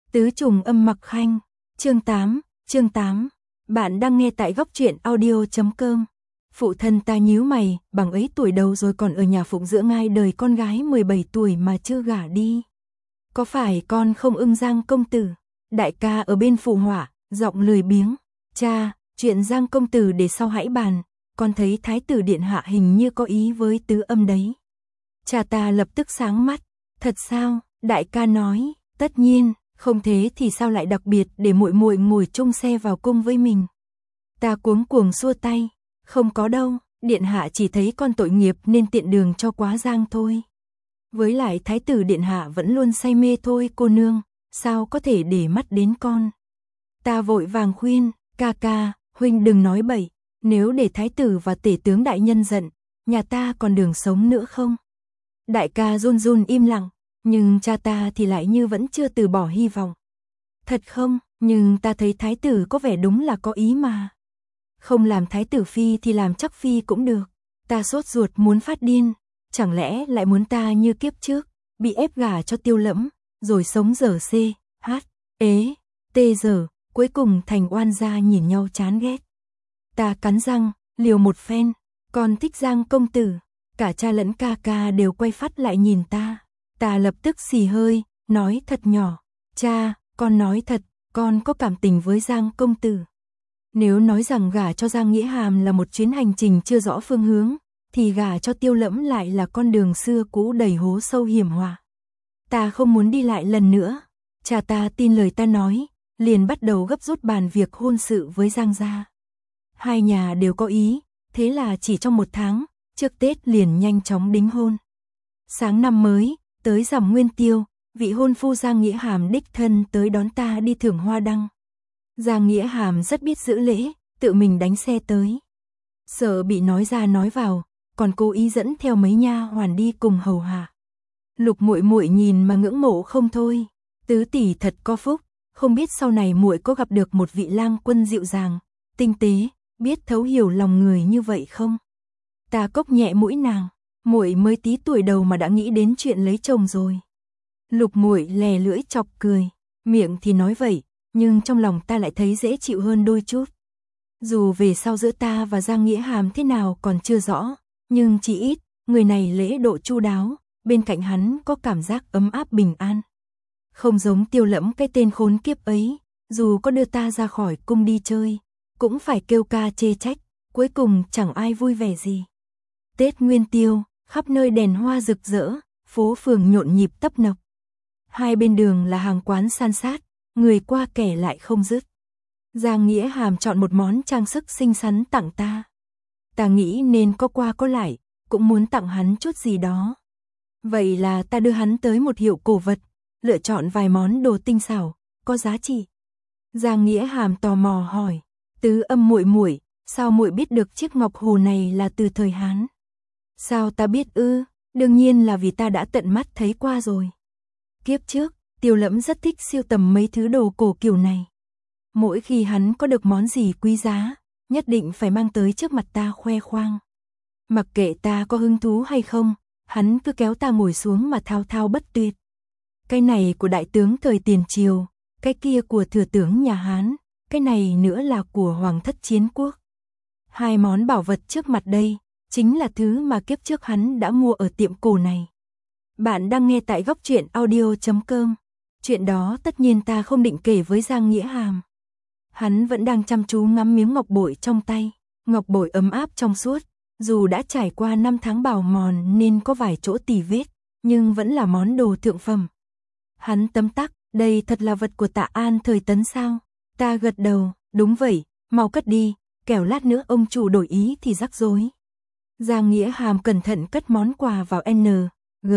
Tứ trùng âm mặc khanh, chương 8. Bạn đang nghe tại góc truyện audio.com. Phụ thân ta nhíu mày, bằng ấy tuổi đầu rồi còn ở nhà phụng dưỡng ngai đời con gái 17 tuổi mà chưa gả đi. Có phải con không ưng Giang công tử? Đại ca ở bên phụ họa, giọng lười biếng. Cha, chuyện Giang công tử để sau hãy bàn, con thấy thái tử điện hạ hình như có ý với Tứ Âm đấy. Cha ta lập tức sáng mắt. Thật sao? Đại ca nói, tất nhiên. Không thế thì sao lại đặc biệt để muội muội ngồi chung xe vào cung với mình. Ta cuống cuồng xua tay, không có đâu, điện hạ chỉ thấy con tội nghiệp nên tiện đường cho quá Giang thôi. Với lại thái tử điện hạ vẫn luôn say mê thôi cô nương, sao có thể để mắt đến con. Ta vội vàng khuyên, ca ca, huynh đừng nói bậy, nếu để thái tử và tể tướng đại nhân giận, nhà ta còn đường sống nữa không? Đại ca run run im lặng. Nhưng cha ta thì lại như vẫn chưa từ bỏ hy vọng. Thật không, nhưng ta thấy thái tử có vẻ đúng là có ý mà. Không làm thái tử phi thì làm chắc phi cũng được. Ta sốt ruột muốn phát điên. Chẳng lẽ lại muốn ta như kiếp trước, bị ép gả cho Tiêu Lẫm, rồi sống dở c, h, ế, tê giờ, cuối cùng thành oan gia nhìn nhau chán ghét. Ta cắn răng, liều một phen, con thích Giang công tử. Cả cha lẫn ca ca đều quay phát lại nhìn ta. Ta lập tức xì hơi, nói thật nhỏ, cha, con nói thật, con có cảm tình với Giang công tử. Nếu nói rằng gả cho Giang Nghĩa Hàm là một chuyến hành trình chưa rõ phương hướng, thì gả cho Tiêu Lẫm lại là con đường xưa cũ đầy hố sâu hiểm họa. Ta không muốn đi lại lần nữa. Cha ta tin lời ta nói, liền bắt đầu gấp rút bàn việc hôn sự với Giang gia. Hai nhà đều có ý, thế là chỉ trong 1 tháng, trước Tết liền nhanh chóng đính hôn. Sáng năm mới, tới rằm Nguyên Tiêu, vị hôn phu Giang Nghĩa Hàm đích thân tới đón ta đi thưởng hoa đăng. Giang Nghĩa Hàm rất biết giữ lễ, tự mình đánh xe tới. Sợ bị nói ra nói vào, còn cố ý dẫn theo mấy nha hoàn đi cùng hầu hạ. Lục muội muội nhìn mà ngưỡng mộ không thôi. Tứ tỷ thật có phúc, không biết sau này muội có gặp được một vị lang quân dịu dàng, tinh tế, biết thấu hiểu lòng người như vậy không? Ta cốc nhẹ mũi nàng. Muội mới tí tuổi đầu mà đã nghĩ đến chuyện lấy chồng rồi. Lục muội lè lưỡi chọc cười, miệng thì nói vậy, nhưng trong lòng ta lại thấy dễ chịu hơn đôi chút. Dù về sau giữa ta và Giang Nghĩa Hàm thế nào còn chưa rõ, nhưng chỉ ít, người này lễ độ chu đáo, bên cạnh hắn có cảm giác ấm áp bình an. Không giống Tiêu Lẫm cái tên khốn kiếp ấy, dù có đưa ta ra khỏi cung đi chơi, cũng phải kêu ca chê trách, cuối cùng chẳng ai vui vẻ gì. Tết Nguyên Tiêu, khắp nơi đèn hoa rực rỡ, phố phường nhộn nhịp tấp nập. Hai bên đường là hàng quán san sát, người qua kẻ lại không dứt. Giang Nghĩa Hàm chọn một món trang sức xinh xắn tặng ta. Ta nghĩ nên có qua có lại, cũng muốn tặng hắn chút gì đó. Vậy là ta đưa hắn tới một hiệu cổ vật, lựa chọn vài món đồ tinh xảo, có giá trị. Giang Nghĩa Hàm tò mò hỏi, Tứ Âm muội muội, sao muội biết được chiếc ngọc hồ này là từ thời Hán? Sao ta biết ư? Đương nhiên là vì ta đã tận mắt thấy qua rồi. Kiếp trước, Tiêu Lẫm rất thích sưu tầm mấy thứ đồ cổ kiểu này. Mỗi khi hắn có được món gì quý giá, nhất định phải mang tới trước mặt ta khoe khoang. Mặc kệ ta có hứng thú hay không, hắn cứ kéo ta ngồi xuống mà thao thao bất tuyệt. Cái này của đại tướng thời tiền triều, cái kia của thừa tướng nhà Hán, cái này nữa là của hoàng thất chiến quốc. Hai món bảo vật trước mặt đây chính là thứ mà kiếp trước hắn đã mua ở tiệm cổ này. Bạn đang nghe tại góc truyện audio.com. Chuyện đó tất nhiên ta không định kể với Giang Nghĩa Hàm. Hắn vẫn đang chăm chú ngắm miếng ngọc bội trong tay. Ngọc bội ấm áp trong suốt, dù đã trải qua 5 tháng bào mòn nên có vài chỗ tì vết, nhưng vẫn là món đồ thượng phẩm. Hắn tấm tắc, đây thật là vật của Tạ An thời Tấn sao? Ta gật đầu, đúng vậy, mau cất đi, kẻo lát nữa ông chủ đổi ý thì rắc rối. Giang Nghĩa Hàm cẩn thận cất món quà vào N, G,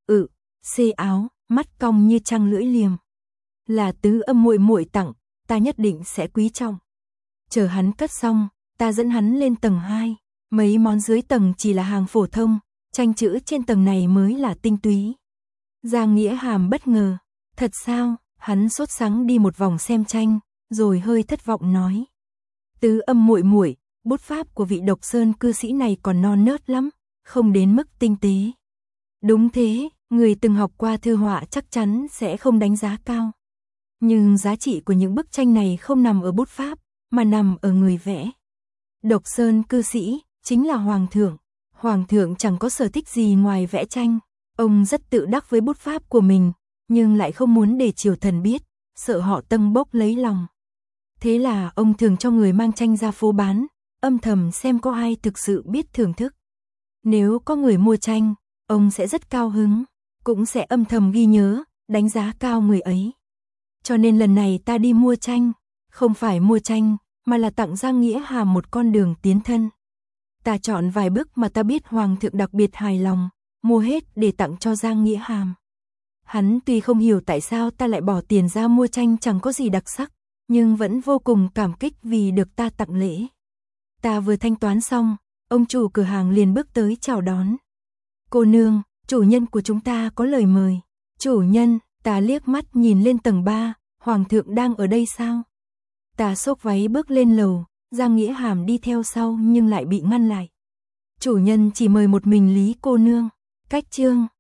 C áo, mắt cong như trăng lưỡi liềm. Là Tứ Âm muội muội tặng, ta nhất định sẽ quý trọng. Chờ hắn cất xong, ta dẫn hắn lên tầng 2, mấy món dưới tầng chỉ là hàng phổ thông, tranh chữ trên tầng này mới là tinh túy. Giang Nghĩa Hàm bất ngờ, thật sao? Hắn sốt sắng đi một vòng xem tranh, rồi hơi thất vọng nói: Tứ Âm muội muội, bút pháp của vị Độc Sơn cư sĩ này còn non nớt lắm, không đến mức tinh tế. Đúng thế, người từng học qua thư họa chắc chắn sẽ không đánh giá cao. Nhưng giá trị của những bức tranh này không nằm ở bút pháp, mà nằm ở người vẽ. Độc Sơn cư sĩ, chính là Hoàng thượng. Hoàng thượng chẳng có sở thích gì ngoài vẽ tranh. Ông rất tự đắc với bút pháp của mình, nhưng lại không muốn để triều thần biết, sợ họ tâng bốc lấy lòng. Thế là ông thường cho người mang tranh ra phố bán, âm thầm xem có ai thực sự biết thưởng thức. Nếu có người mua tranh, ông sẽ rất cao hứng, cũng sẽ âm thầm ghi nhớ, đánh giá cao người ấy. Cho nên lần này ta đi mua tranh, không phải mua tranh, mà là tặng Giang Nghĩa Hàm một con đường tiến thân. Ta chọn vài bức mà ta biết Hoàng thượng đặc biệt hài lòng, mua hết để tặng cho Giang Nghĩa Hàm. Hắn tuy không hiểu tại sao ta lại bỏ tiền ra mua tranh chẳng có gì đặc sắc, nhưng vẫn vô cùng cảm kích vì được ta tặng lễ. Ta vừa thanh toán xong, ông chủ cửa hàng liền bước tới chào đón. Cô nương, chủ nhân của chúng ta có lời mời. Chủ nhân, ta liếc mắt nhìn lên tầng 3, Hoàng thượng đang ở đây sao? Ta xốc váy bước lên lầu, Giang Nghĩa Hàm đi theo sau nhưng lại bị ngăn lại. Chủ nhân chỉ mời một mình Lý cô nương. Cách chương